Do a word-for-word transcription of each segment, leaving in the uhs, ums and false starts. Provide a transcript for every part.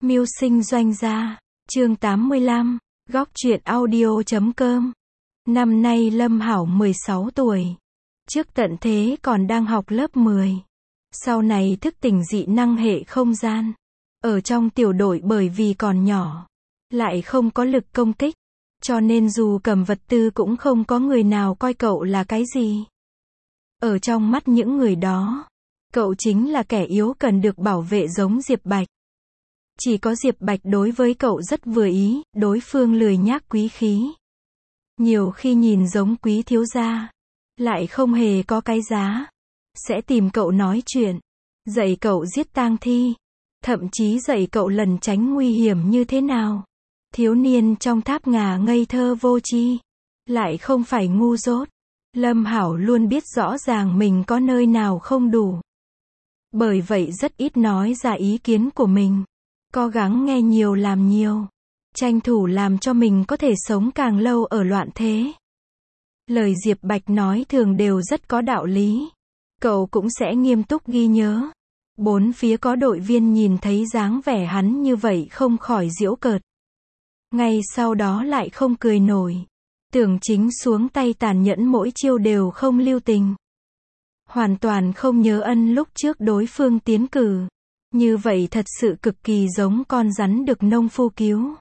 Mưu sinh doanh gia, chương tám mươi lăm, góc truyện audio chấm com. Năm nay Lâm Hảo mười sáu tuổi. Trước tận thế còn đang học lớp mười. Sau này thức tỉnh dị năng hệ không gian. Ở trong tiểu đội bởi vì còn nhỏ, lại không có lực công kích, cho nên dù cầm vật tư cũng không có người nào coi cậu là cái gì. Ở trong mắt những người đó, cậu chính là kẻ yếu cần được bảo vệ giống Diệp Bạch. Chỉ có Diệp Bạch đối với cậu rất vừa ý, đối phương lười nhác quý khí. Nhiều khi nhìn giống quý thiếu gia, lại không hề có cái giá. Sẽ tìm cậu nói chuyện, dạy cậu giết tang thi, thậm chí dạy cậu lẩn tránh nguy hiểm như thế nào. Thiếu niên trong tháp ngà ngây thơ vô tri, lại không phải ngu dốt. Lâm Hảo luôn biết rõ ràng mình có nơi nào không đủ. Bởi vậy rất ít nói ra ý kiến của mình. Cố gắng nghe nhiều làm nhiều. Tranh thủ làm cho mình có thể sống càng lâu ở loạn thế. Lời Diệp Bạch nói thường đều rất có đạo lý. Cậu cũng sẽ nghiêm túc ghi nhớ. Bốn phía có đội viên nhìn thấy dáng vẻ hắn như vậy không khỏi giễu cợt. Ngay sau đó lại không cười nổi. Tưởng Chính xuống tay tàn nhẫn, mỗi chiêu đều không lưu tình. Hoàn toàn không nhớ ân lúc trước đối phương tiến cử. Như vậy thật sự cực kỳ giống con rắn được nông phu cứu.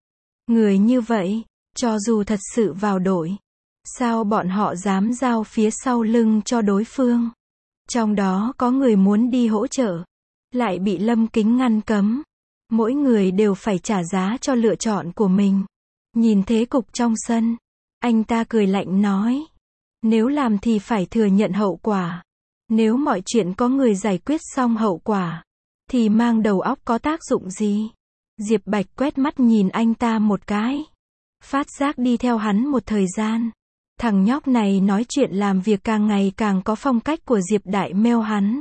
Người như vậy, cho dù thật sự vào đội, sao bọn họ dám giao phía sau lưng cho đối phương? Trong đó có người muốn đi hỗ trợ, lại bị Lâm Kính ngăn cấm. Mỗi người đều phải trả giá cho lựa chọn của mình. Nhìn thế cục trong sân, anh ta cười lạnh nói, nếu làm thì phải thừa nhận hậu quả. Nếu mọi chuyện có người giải quyết xong hậu quả, thì mang đầu óc có tác dụng gì? Diệp Bạch quét mắt nhìn anh ta một cái. Phát giác đi theo hắn một thời gian. Thằng nhóc này nói chuyện làm việc càng ngày càng có phong cách của Diệp Đại Mêu hắn.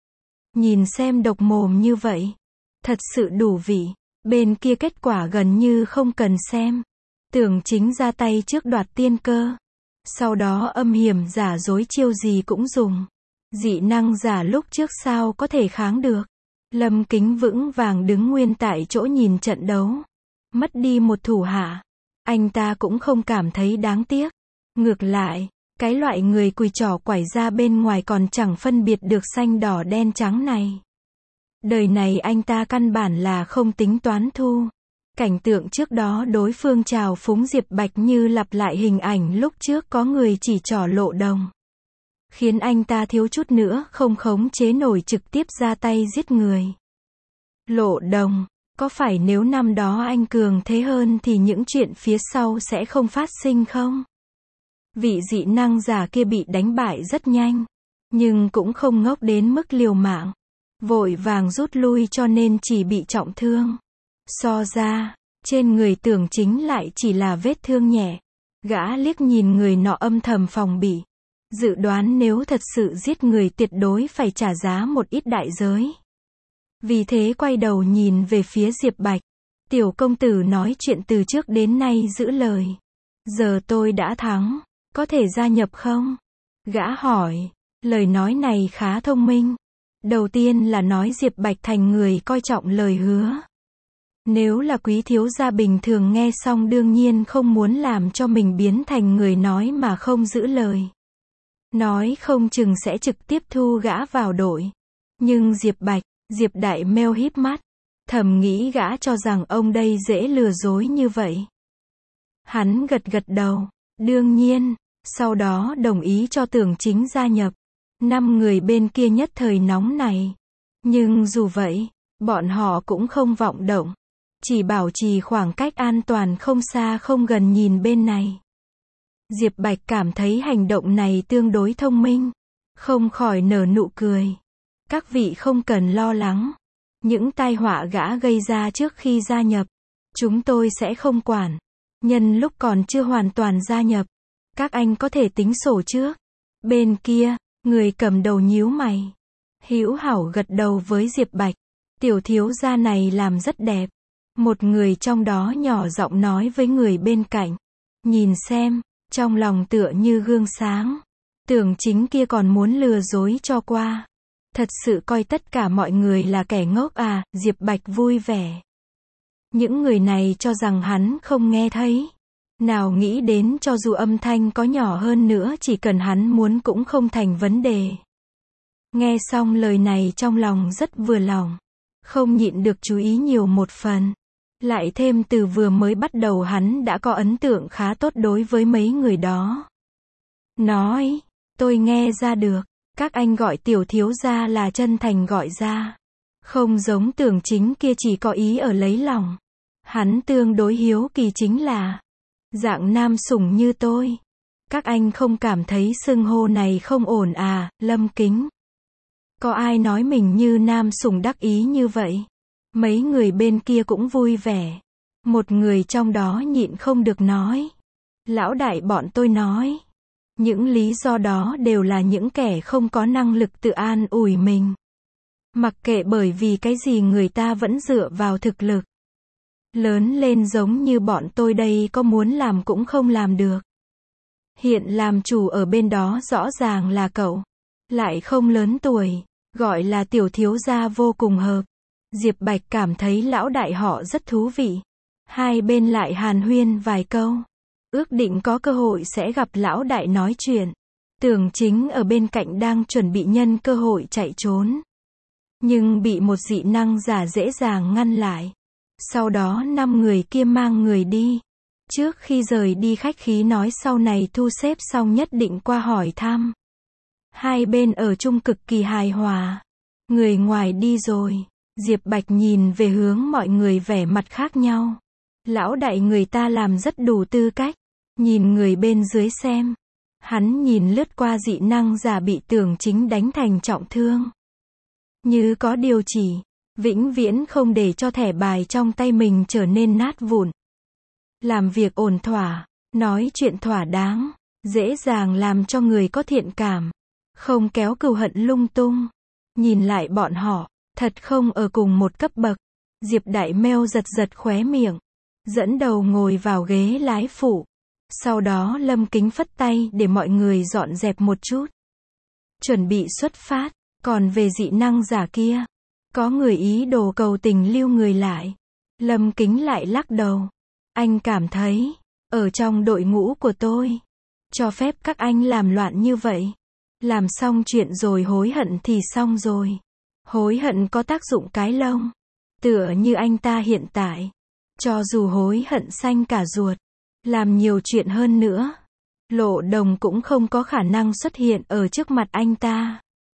Nhìn xem độc mồm như vậy, thật sự đủ vị. Bên kia kết quả gần như không cần xem. Tưởng Chính ra tay trước đoạt tiên cơ. Sau đó âm hiểm giả dối chiêu gì cũng dùng. Dị năng giả lúc trước sao có thể kháng được. Lâm Kính vững vàng đứng nguyên tại chỗ nhìn trận đấu. Mất đi một thủ hạ, anh ta cũng không cảm thấy đáng tiếc. Ngược lại, cái loại người cùi trỏ quải ra bên ngoài còn chẳng phân biệt được xanh đỏ đen trắng này. Đời này anh ta căn bản là không tính toán thu. Cảnh tượng trước đó đối phương trào phúng Diệp Bạch như lặp lại hình ảnh lúc trước có người chỉ trỏ Lộ Đồng. Khiến anh ta thiếu chút nữa không khống chế nổi trực tiếp ra tay giết người. Lộ Đồng, có phải nếu năm đó anh cường thế hơn thì những chuyện phía sau sẽ không phát sinh không? Vị dị năng giả kia bị đánh bại rất nhanh, nhưng cũng không ngốc đến mức liều mạng. Vội vàng rút lui cho nên chỉ bị trọng thương. So ra, trên người Tưởng Chính lại chỉ là vết thương nhẹ. Gã liếc nhìn người nọ âm thầm phòng bị. Dự đoán nếu thật sự giết người tuyệt đối phải trả giá một ít đại giới. Vì thế quay đầu nhìn về phía Diệp Bạch. Tiểu công tử nói chuyện từ trước đến nay giữ lời. Giờ tôi đã thắng, có thể gia nhập không? Gã hỏi. Lời nói này khá thông minh. Đầu tiên là nói Diệp Bạch thành người coi trọng lời hứa. Nếu là quý thiếu gia bình thường nghe xong đương nhiên không muốn làm cho mình biến thành người nói mà không giữ lời. Nói không chừng sẽ trực tiếp thu gã vào đội. Nhưng Diệp Bạch, Diệp Đại Mêu híp mắt, thầm nghĩ gã cho rằng ông đây dễ lừa dối như vậy. Hắn gật gật đầu, đương nhiên, sau đó đồng ý cho Tưởng Chính gia nhập. Năm người bên kia nhất thời nóng này. Nhưng dù vậy, bọn họ cũng không vọng động. Chỉ bảo trì khoảng cách an toàn không xa không gần nhìn bên này. Diệp Bạch cảm thấy hành động này tương đối thông minh. Không khỏi nở nụ cười. Các vị không cần lo lắng. Những tai họa gã gây ra trước khi gia nhập, chúng tôi sẽ không quản. Nhân lúc còn chưa hoàn toàn gia nhập, các anh có thể tính sổ trước. Bên kia, người cầm đầu nhíu mày. Hữu hảo gật đầu với Diệp Bạch. Tiểu thiếu gia này làm rất đẹp. Một người trong đó nhỏ giọng nói với người bên cạnh. Nhìn xem, trong lòng tựa như gương sáng. Tưởng Chính kia còn muốn lừa dối cho qua. Thật sự coi tất cả mọi người là kẻ ngốc à? Diệp Bạch vui vẻ. Những người này cho rằng hắn không nghe thấy. Nào nghĩ đến cho dù âm thanh có nhỏ hơn nữa chỉ cần hắn muốn cũng không thành vấn đề. Nghe xong lời này trong lòng rất vừa lòng. Không nhịn được chú ý nhiều một phần. Lại thêm từ vừa mới bắt đầu hắn đã có ấn tượng khá tốt đối với mấy người đó. Nói, tôi nghe ra được, các anh gọi tiểu thiếu gia là chân thành gọi ra. Không giống Tưởng Chính kia chỉ có ý ở lấy lòng. Hắn tương đối hiếu kỳ chính là dạng nam sủng như tôi. Các anh không cảm thấy xưng hô này không ổn à, Lâm Kính? Có ai nói mình như nam sủng đắc ý như vậy? Mấy người bên kia cũng vui vẻ. Một người trong đó nhịn không được nói. Lão đại bọn tôi nói. Những lý do đó đều là những kẻ không có năng lực tự an ủi mình. Mặc kệ bởi vì cái gì người ta vẫn dựa vào thực lực. Lớn lên giống như bọn tôi đây có muốn làm cũng không làm được. Hiện làm chủ ở bên đó rõ ràng là cậu. Lại không lớn tuổi. Gọi là tiểu thiếu gia vô cùng hợp. Diệp Bạch cảm thấy lão đại họ rất thú vị. Hai bên lại hàn huyên vài câu. Ước định có cơ hội sẽ gặp lão đại nói chuyện. Tưởng Chính ở bên cạnh đang chuẩn bị nhân cơ hội chạy trốn. Nhưng bị một dị năng giả dễ dàng ngăn lại. Sau đó năm người kia mang người đi. Trước khi rời đi khách khí nói sau này thu xếp xong nhất định qua hỏi thăm. Hai bên ở chung cực kỳ hài hòa. Người ngoài đi rồi. Diệp Bạch nhìn về hướng mọi người vẻ mặt khác nhau. Lão đại người ta làm rất đủ tư cách. Nhìn người bên dưới xem. Hắn nhìn lướt qua dị năng giả bị Tưởng Chính đánh thành trọng thương. Như có điều chỉ. Vĩnh viễn không để cho thẻ bài trong tay mình trở nên nát vụn. Làm việc ổn thỏa. Nói chuyện thỏa đáng. Dễ dàng làm cho người có thiện cảm. Không kéo cừu hận lung tung. Nhìn lại bọn họ. Thật không ở cùng một cấp bậc. Diệp Đại Mêu giật giật khóe miệng. Dẫn đầu ngồi vào ghế lái phụ. Sau đó Lâm Kính phất tay để mọi người dọn dẹp một chút. Chuẩn bị xuất phát. Còn về dị năng giả kia. Có người ý đồ cầu tình lưu người lại. Lâm Kính lại lắc đầu. Anh cảm thấy. Ở trong đội ngũ của tôi. Cho phép các anh làm loạn như vậy. Làm xong chuyện rồi hối hận thì xong rồi. Hối hận có tác dụng cái lông. Tựa như anh ta hiện tại. Cho dù hối hận xanh cả ruột. Làm nhiều chuyện hơn nữa. Lộ Đồng cũng không có khả năng xuất hiện ở trước mặt anh ta.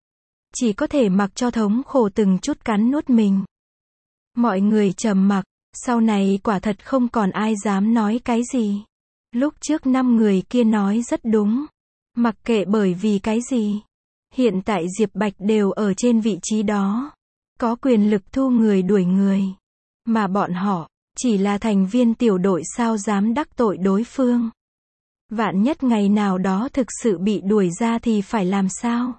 Chỉ có thể mặc cho thống khổ từng chút cắn nuốt mình. Mọi người trầm mặc. Sau này quả thật không còn ai dám nói cái gì. Lúc trước năm người kia nói rất đúng. Mặc kệ bởi vì cái gì. Hiện tại Diệp Bạch đều ở trên vị trí đó. Có quyền lực thu người đuổi người. Mà bọn họ, chỉ là thành viên tiểu đội sao dám đắc tội đối phương. Vạn nhất ngày nào đó thực sự bị đuổi ra thì phải làm sao?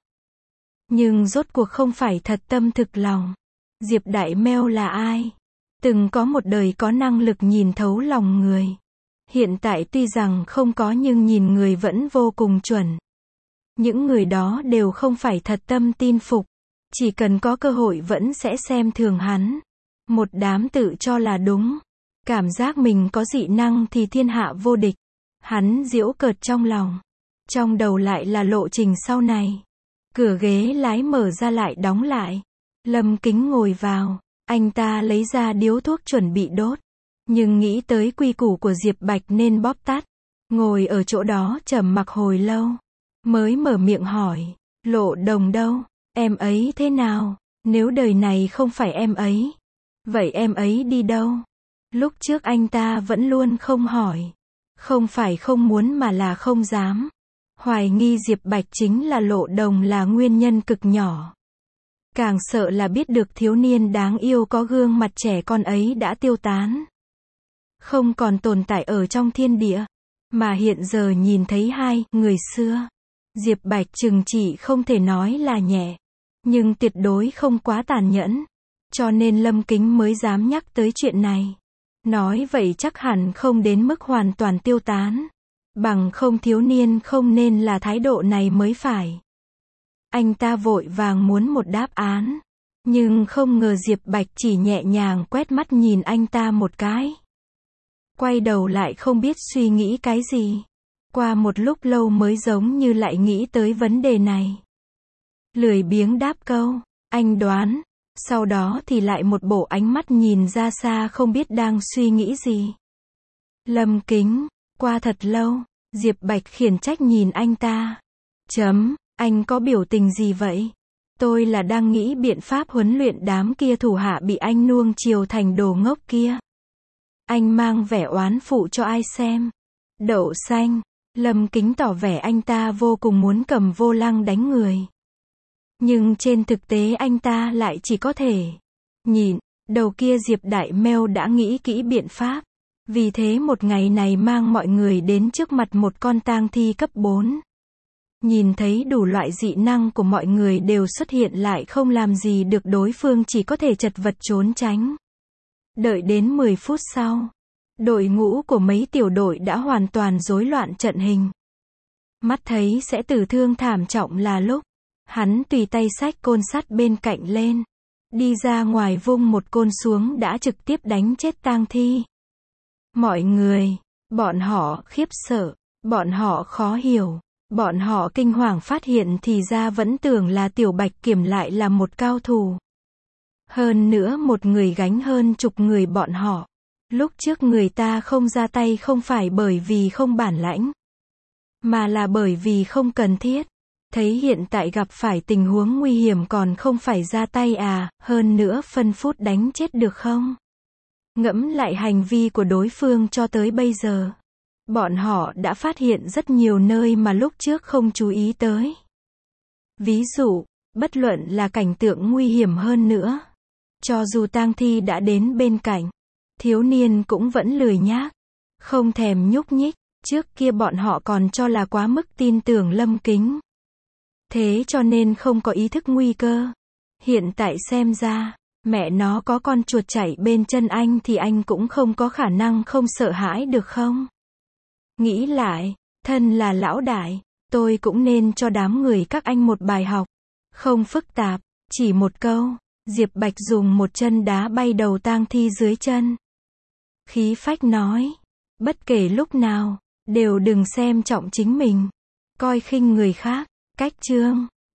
Nhưng rốt cuộc không phải thật tâm thực lòng. Diệp Đại Mêu là ai? Từng có một đời có năng lực nhìn thấu lòng người. Hiện tại tuy rằng không có nhưng nhìn người vẫn vô cùng chuẩn. Những người đó đều không phải thật tâm tin phục. Chỉ cần có cơ hội vẫn sẽ xem thường hắn. Một đám tự cho là đúng. Cảm giác mình có dị năng thì thiên hạ vô địch. Hắn giễu cợt trong lòng. Trong đầu lại là lộ trình sau này. Cửa ghế lái mở ra lại đóng lại. Lâm Kính ngồi vào. Anh ta lấy ra điếu thuốc chuẩn bị đốt. Nhưng nghĩ tới quy củ của Diệp Bạch nên bóp tắt. Ngồi ở chỗ đó trầm mặc hồi lâu. Mới mở miệng hỏi. Lộ Đồng đâu? Em ấy thế nào? Nếu đời này không phải em ấy. Vậy em ấy đi đâu? Lúc trước anh ta vẫn luôn không hỏi. Không phải không muốn mà là không dám. Hoài nghi Diệp Bạch chính là Lộ Đồng là nguyên nhân cực nhỏ. Càng sợ là biết được thiếu niên đáng yêu có gương mặt trẻ con ấy đã tiêu tán. Không còn tồn tại ở trong thiên địa. Mà hiện giờ nhìn thấy hai người xưa. Diệp Bạch chừng chỉ không thể nói là nhẹ. Nhưng tuyệt đối không quá tàn nhẫn. Cho nên Lâm Kính mới dám nhắc tới chuyện này. Nói vậy chắc hẳn không đến mức hoàn toàn tiêu tán. Bằng không thiếu niên không nên là thái độ này mới phải. Anh ta vội vàng muốn một đáp án. Nhưng không ngờ Diệp Bạch chỉ nhẹ nhàng quét mắt nhìn anh ta một cái. Quay đầu lại không biết suy nghĩ cái gì. Qua một lúc lâu mới giống như lại nghĩ tới vấn đề này. Lười biếng đáp câu, anh đoán. Sau đó thì lại một bộ ánh mắt nhìn ra xa không biết đang suy nghĩ gì. Lâm Kính, qua thật lâu, Diệp Bạch khiển trách nhìn anh ta. Chấm, anh có biểu tình gì vậy? Tôi là đang nghĩ biện pháp huấn luyện đám kia thủ hạ bị anh nuông chiều thành đồ ngốc kia. Anh mang vẻ oán phụ cho ai xem? Đậu xanh, Lâm Kính tỏ vẻ anh ta vô cùng muốn cầm vô lăng đánh người. Nhưng trên thực tế anh ta lại chỉ có thể nhịn. Đầu kia Diệp Đại Mêu đã nghĩ kỹ biện pháp. Vì thế một ngày này mang mọi người đến trước mặt một con tang thi cấp bốn. Nhìn thấy đủ loại dị năng của mọi người đều xuất hiện lại không làm gì được đối phương chỉ có thể chật vật trốn tránh. Đợi đến mười phút sau, đội ngũ của mấy tiểu đội đã hoàn toàn rối loạn trận hình. Mắt thấy sẽ tử thương thảm trọng là lúc, hắn tùy tay xách côn sắt bên cạnh lên. Đi ra ngoài vung một côn xuống đã trực tiếp đánh chết tang thi. Mọi người, bọn họ khiếp sợ, bọn họ khó hiểu, bọn họ kinh hoàng phát hiện thì ra vẫn tưởng là Tiểu Bạch Kiểm lại là một cao thủ. Hơn nữa một người gánh hơn chục người bọn họ. Lúc trước người ta không ra tay không phải bởi vì không bản lãnh, mà là bởi vì không cần thiết. Thấy hiện tại gặp phải tình huống nguy hiểm còn không phải ra tay à, hơn nữa phân phút đánh chết được không? Ngẫm lại hành vi của đối phương cho tới bây giờ. Bọn họ đã phát hiện rất nhiều nơi mà lúc trước không chú ý tới. Ví dụ, bất luận là cảnh tượng nguy hiểm hơn nữa. Cho dù tang thi đã đến bên cạnh, thiếu niên cũng vẫn lười nhác, không thèm nhúc nhích. Trước kia bọn họ còn cho là quá mức tin tưởng Lâm Kính. Thế cho nên không có ý thức nguy cơ. Hiện tại xem ra, mẹ nó có con chuột chạy bên chân anh thì anh cũng không có khả năng không sợ hãi được không? Nghĩ lại, thân là lão đại, tôi cũng nên cho đám người các anh một bài học. Không phức tạp, chỉ một câu, Diệp Bạch dùng một chân đá bay đầu tang thi dưới chân. Khí phách nói, bất kể lúc nào, đều đừng xem trọng chính mình, coi khinh người khác. Cách chương